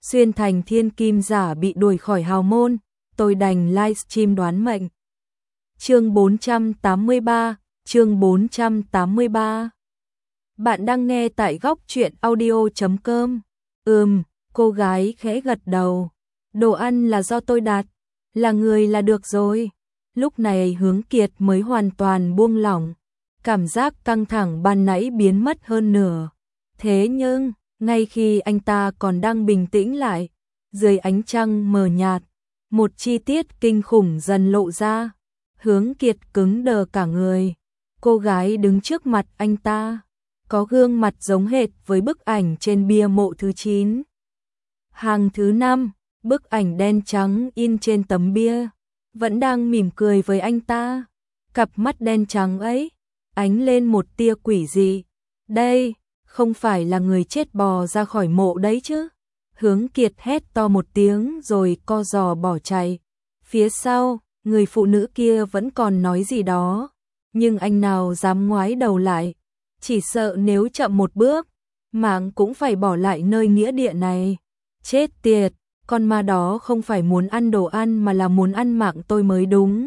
xuyên thành thiên kim giả bị đuổi khỏi hào môn, tôi đành livestream đoán mệnh. Chương 483, chương 483. Bạn đang nghe tại góc truyện audio.com. Cô gái khẽ gật đầu. Đồ ăn là do tôi đặt, là người là được rồi. Lúc này Hướng Kiệt mới hoàn toàn buông lỏng. Cảm giác căng thẳng ban nãy biến mất hơn nửa. Thế nhưng, ngay khi anh ta còn đang bình tĩnh lại, dưới ánh trăng mờ nhạt, một chi tiết kinh khủng dần lộ ra. Hướng Kiệt cứng đờ cả người. Cô gái đứng trước mặt anh ta, có gương mặt giống hệt với bức ảnh trên bia mộ thứ 9. Hàng thứ 5, bức ảnh đen trắng in trên tấm bia, vẫn đang mỉm cười với anh ta. Cặp mắt đen trắng ấy, ánh lên một tia quỷ dị. Đây, không phải là người chết bò ra khỏi mộ đấy chứ? Hướng Kiệt hét to một tiếng rồi co giò bỏ chạy. Phía sau, người phụ nữ kia vẫn còn nói gì đó, nhưng anh nào dám ngoái đầu lại, chỉ sợ nếu chậm một bước, mạng cũng phải bỏ lại nơi nghĩa địa này. Chết tiệt, con ma đó không phải muốn ăn đồ ăn mà là muốn ăn mạng tôi mới đúng.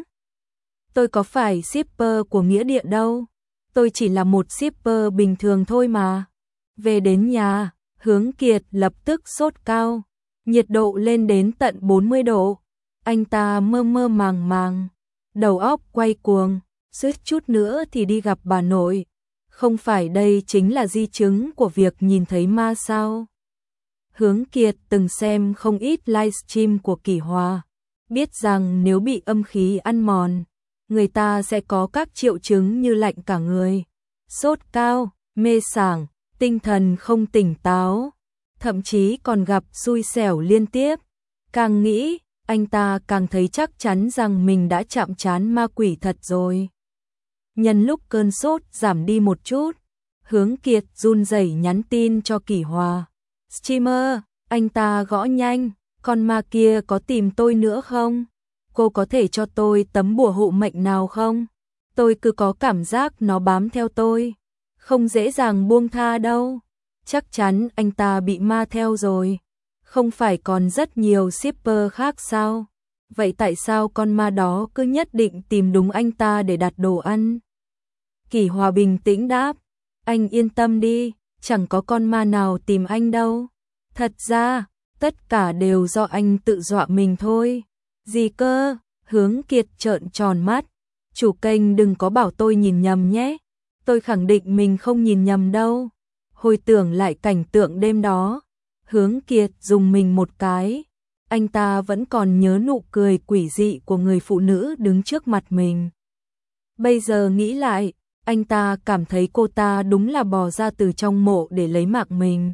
Tôi có phải shipper của nghĩa địa đâu, tôi chỉ là một shipper bình thường thôi mà. Về đến nhà, Hướng Kiệt lập tức sốt cao, nhiệt độ lên đến tận 40 độ. Anh ta mơ mơ màng màng, đầu óc quay cuồng, suýt chút nữa thì đi gặp bà nội. Không phải đây chính là di chứng của việc nhìn thấy ma sao? Hướng Kiệt từng xem không ít livestream của Kỷ Hòa, biết rằng nếu bị âm khí ăn mòn, người ta sẽ có các triệu chứng như lạnh cả người, sốt cao, mê sảng, tinh thần không tỉnh táo, thậm chí còn gặp xui xẻo liên tiếp. Càng nghĩ, anh ta càng thấy chắc chắn rằng mình đã chạm trán ma quỷ thật rồi. Nhân lúc cơn sốt giảm đi một chút, Hướng Kiệt run rẩy nhắn tin cho Kỷ Hòa. Streamer, anh ta gõ nhanh, con ma kia có tìm tôi nữa không? Cô có thể cho tôi tấm bùa hộ mệnh nào không? Tôi cứ có cảm giác nó bám theo tôi, không dễ dàng buông tha đâu. Chắc chắn anh ta bị ma theo rồi. Không phải còn rất nhiều shipper khác sao? Vậy tại sao con ma đó cứ nhất định tìm đúng anh ta để đặt đồ ăn? Kỷ Hòa bình tĩnh đáp, anh yên tâm đi, chẳng có con ma nào tìm anh đâu. Thật ra, tất cả đều do anh tự dọa mình thôi. Gì cơ? Hướng Kiệt trợn tròn mắt. Chủ kênh đừng có bảo tôi nhìn nhầm nhé. Tôi khẳng định mình không nhìn nhầm đâu. Hồi tưởng lại cảnh tượng đêm đó, Hướng Kiệt dùng mình một cái. Anh ta vẫn còn nhớ nụ cười quỷ dị của người phụ nữ đứng trước mặt mình. Bây giờ nghĩ lại, anh ta cảm thấy cô ta đúng là bò ra từ trong mộ để lấy mạng mình.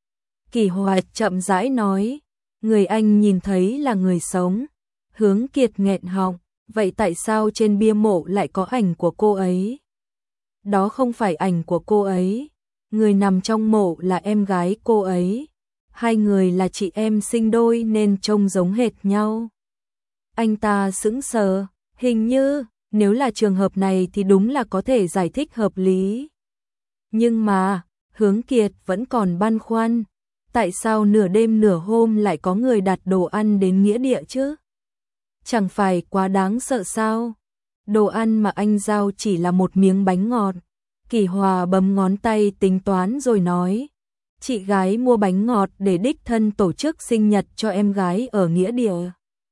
Kỷ Hòa chậm rãi nói, người anh nhìn thấy là người sống. Hướng Kiệt nghẹn họng, vậy tại sao trên bia mộ lại có ảnh của cô ấy? Đó không phải ảnh của cô ấy, người nằm trong mộ là em gái cô ấy. Hai người là chị em sinh đôi nên trông giống hệt nhau. Anh ta sững sờ, hình như nếu là trường hợp này thì đúng là có thể giải thích hợp lý. Nhưng mà, Hướng Kiệt vẫn còn băn khoăn, tại sao nửa đêm nửa hôm lại có người đặt đồ ăn đến nghĩa địa chứ? Chẳng phải quá đáng sợ sao? Đồ ăn mà anh giao chỉ là một miếng bánh ngọt. Kỷ Hòa bấm ngón tay tính toán rồi nói, chị gái mua bánh ngọt để đích thân tổ chức sinh nhật cho em gái ở nghĩa địa.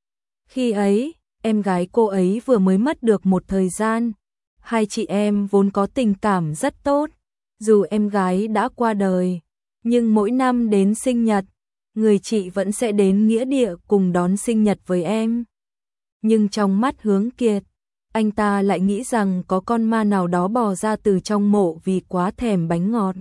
Khi ấy, em gái cô ấy vừa mới mất được một thời gian. Hai chị em vốn có tình cảm rất tốt. Dù em gái đã qua đời, nhưng mỗi năm đến sinh nhật, người chị vẫn sẽ đến nghĩa địa cùng đón sinh nhật với em. Nhưng trong mắt Hướng Kiệt, anh ta lại nghĩ rằng có con ma nào đó bò ra từ trong mộ vì quá thèm bánh ngọt.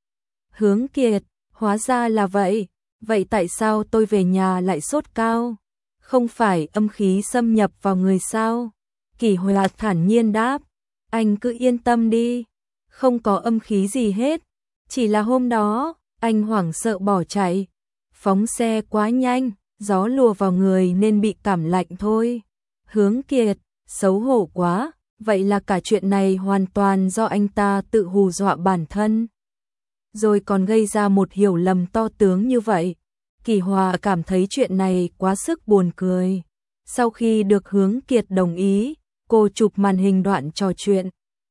Hướng Kiệt, hóa ra là vậy. Vậy tại sao tôi về nhà lại sốt cao? Không phải âm khí xâm nhập vào người sao? Kỷ Hòa thản nhiên đáp, anh cứ yên tâm đi, không có âm khí gì hết. Chỉ là hôm đó, anh hoảng sợ bỏ chạy, phóng xe quá nhanh, gió lùa vào người nên bị cảm lạnh thôi. Hướng Kiệt, xấu hổ quá, vậy là cả chuyện này hoàn toàn do anh ta tự hù dọa bản thân. Rồi còn gây ra một hiểu lầm to tướng như vậy. Kỳ Hòa cảm thấy chuyện này quá sức buồn cười. Sau khi được Hướng Kiệt đồng ý, cô chụp màn hình đoạn trò chuyện,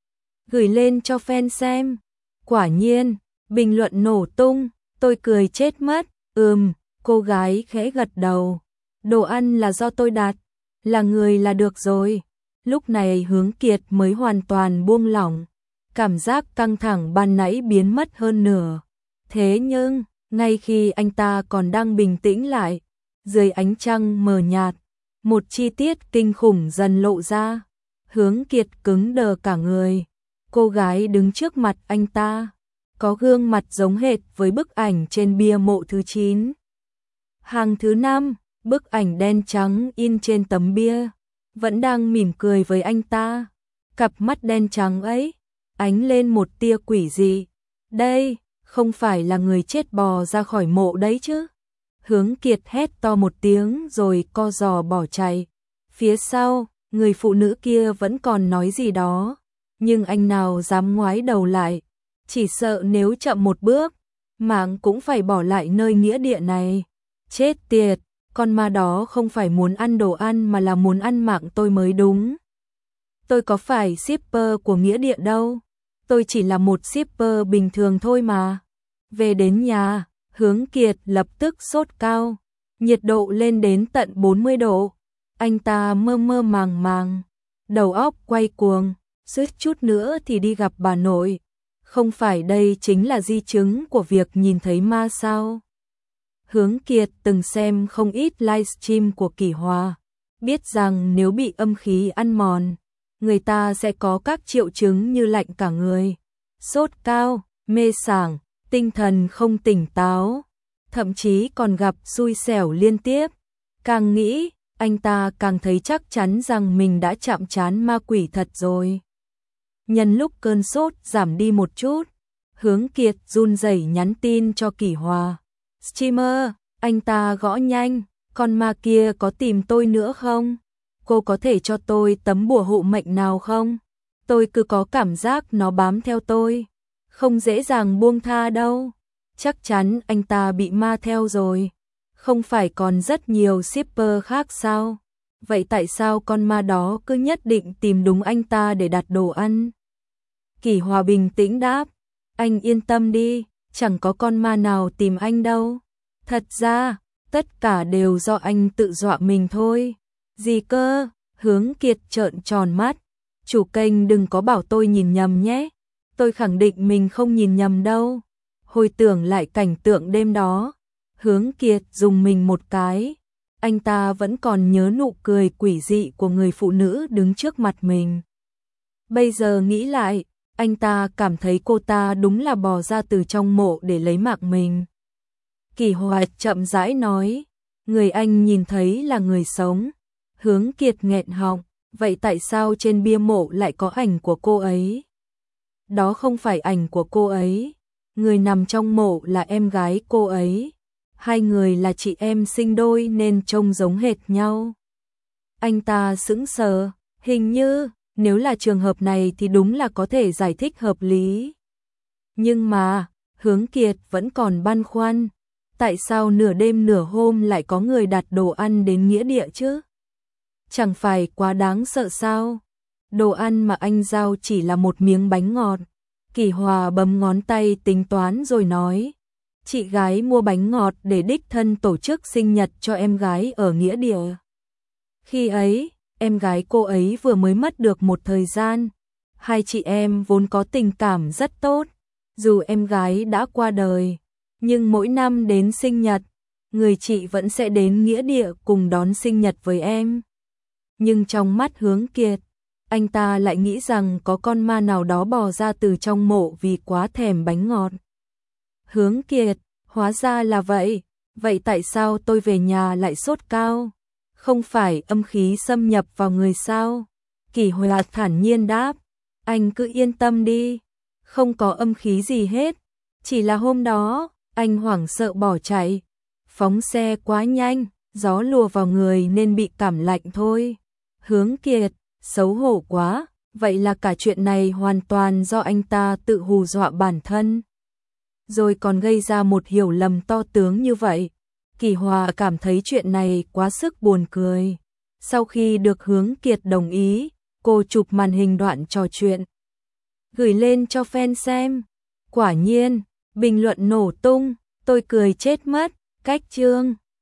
gửi lên cho fan xem. Quả nhiên, bình luận nổ tung, tôi cười chết mất. Cô gái khẽ gật đầu. Đồ ăn là do tôi đặt, là người là được rồi. Lúc này Hướng Kiệt mới hoàn toàn buông lỏng. Cảm giác căng thẳng ban nãy biến mất hơn nửa. Thế nhưng, ngay khi anh ta còn đang bình tĩnh lại, dưới ánh trăng mờ nhạt, một chi tiết kinh khủng dần lộ ra. Hướng Kiệt cứng đờ cả người. Cô gái đứng trước mặt anh ta, có gương mặt giống hệt với bức ảnh trên bia mộ thứ 9. Hàng thứ 5, bức ảnh đen trắng in trên tấm bia, vẫn đang mỉm cười với anh ta. Cặp mắt đen trắng ấy, ánh lên một tia quỷ dị. Đây, không phải là người chết bò ra khỏi mộ đấy chứ? Hướng Kiệt hét to một tiếng rồi co giò bỏ chạy. Phía sau, người phụ nữ kia vẫn còn nói gì đó, nhưng anh nào dám ngoái đầu lại, chỉ sợ nếu chậm một bước, mạng cũng phải bỏ lại nơi nghĩa địa này. Chết tiệt, con ma đó không phải muốn ăn đồ ăn mà là muốn ăn mạng tôi mới đúng. Tôi có phải shipper của nghĩa địa đâu, tôi chỉ là một shipper bình thường thôi mà. Về đến nhà, Hướng Kiệt lập tức sốt cao, nhiệt độ lên đến tận 40 độ. Anh ta mơ mơ màng màng, đầu óc quay cuồng, suýt chút nữa thì đi gặp bà nội. Không phải đây chính là di chứng của việc nhìn thấy ma sao? Hướng Kiệt từng xem không ít livestream của Kỳ Hòa, biết rằng nếu bị âm khí ăn mòn, người ta sẽ có các triệu chứng như lạnh cả người, sốt cao, mê sảng, tinh thần không tỉnh táo, thậm chí còn gặp xui xẻo liên tiếp. Càng nghĩ, anh ta càng thấy chắc chắn rằng mình đã chạm trán ma quỷ thật rồi. Nhân lúc cơn sốt giảm đi một chút, Hướng Kiệt run rẩy nhắn tin cho Kỳ Hòa. Streamer, anh ta gõ nhanh, con ma kia có tìm tôi nữa không? Cô có thể cho tôi tấm bùa hộ mệnh nào không? Tôi cứ có cảm giác nó bám theo tôi, không dễ dàng buông tha đâu. Chắc chắn anh ta bị ma theo rồi. Không phải còn rất nhiều shipper khác sao? Vậy tại sao con ma đó cứ nhất định tìm đúng anh ta để đặt đồ ăn? Kỳ Hòa bình tĩnh đáp, anh yên tâm đi, chẳng có con ma nào tìm anh đâu. Thật ra, tất cả đều do anh tự dọa mình thôi. Gì cơ? Hướng Kiệt trợn tròn mắt. Chủ kênh đừng có bảo tôi nhìn nhầm nhé. Tôi khẳng định mình không nhìn nhầm đâu. Hồi tưởng lại cảnh tượng đêm đó, Hướng Kiệt dùng mình một cái. Anh ta vẫn còn nhớ nụ cười quỷ dị của người phụ nữ đứng trước mặt mình. Bây giờ nghĩ lại, anh ta cảm thấy cô ta đúng là bò ra từ trong mộ để lấy mạng mình. Kỳ Hòa chậm rãi nói, người anh nhìn thấy là người sống. Hướng Kiệt nghẹn họng, vậy tại sao trên bia mộ lại có ảnh của cô ấy? Đó không phải ảnh của cô ấy, người nằm trong mộ là em gái cô ấy. Hai người là chị em sinh đôi nên trông giống hệt nhau. Anh ta sững sờ, hình như, nếu là trường hợp này thì đúng là có thể giải thích hợp lý. Nhưng mà, Hướng Kiệt vẫn còn băn khoăn. Tại sao nửa đêm nửa hôm lại có người đặt đồ ăn đến nghĩa địa chứ? Chẳng phải quá đáng sợ sao? Đồ ăn mà anh giao chỉ là một miếng bánh ngọt. Kỳ Hòa bấm ngón tay tính toán rồi nói. Chị gái mua bánh ngọt để đích thân tổ chức sinh nhật cho em gái ở nghĩa địa. Khi ấy, em gái cô ấy vừa mới mất được một thời gian. Hai chị em vốn có tình cảm rất tốt. Dù em gái đã qua đời, nhưng mỗi năm đến sinh nhật, người chị vẫn sẽ đến nghĩa địa cùng đón sinh nhật với em. Nhưng trong mắt Hướng Kiệt, anh ta lại nghĩ rằng có con ma nào đó bò ra từ trong mộ vì quá thèm bánh ngọt. Hướng Kiệt, hóa ra là vậy. Vậy tại sao tôi về nhà lại sốt cao? Không phải âm khí xâm nhập vào người sao? Kỳ Hòa thản nhiên đáp, anh cứ yên tâm đi, không có âm khí gì hết. Chỉ là hôm đó, anh hoảng sợ bỏ chạy, phóng xe quá nhanh, gió lùa vào người nên bị cảm lạnh thôi. Hướng Kiệt, xấu hổ quá, vậy là cả chuyện này hoàn toàn do anh ta tự hù dọa bản thân. Rồi còn gây ra một hiểu lầm to tướng như vậy. Kỳ Hòa cảm thấy chuyện này quá sức buồn cười. Sau khi được Hướng Kiệt đồng ý, cô chụp màn hình đoạn trò chuyện, gửi lên cho fan xem. Quả nhiên, bình luận nổ tung, tôi cười chết mất, cách chương.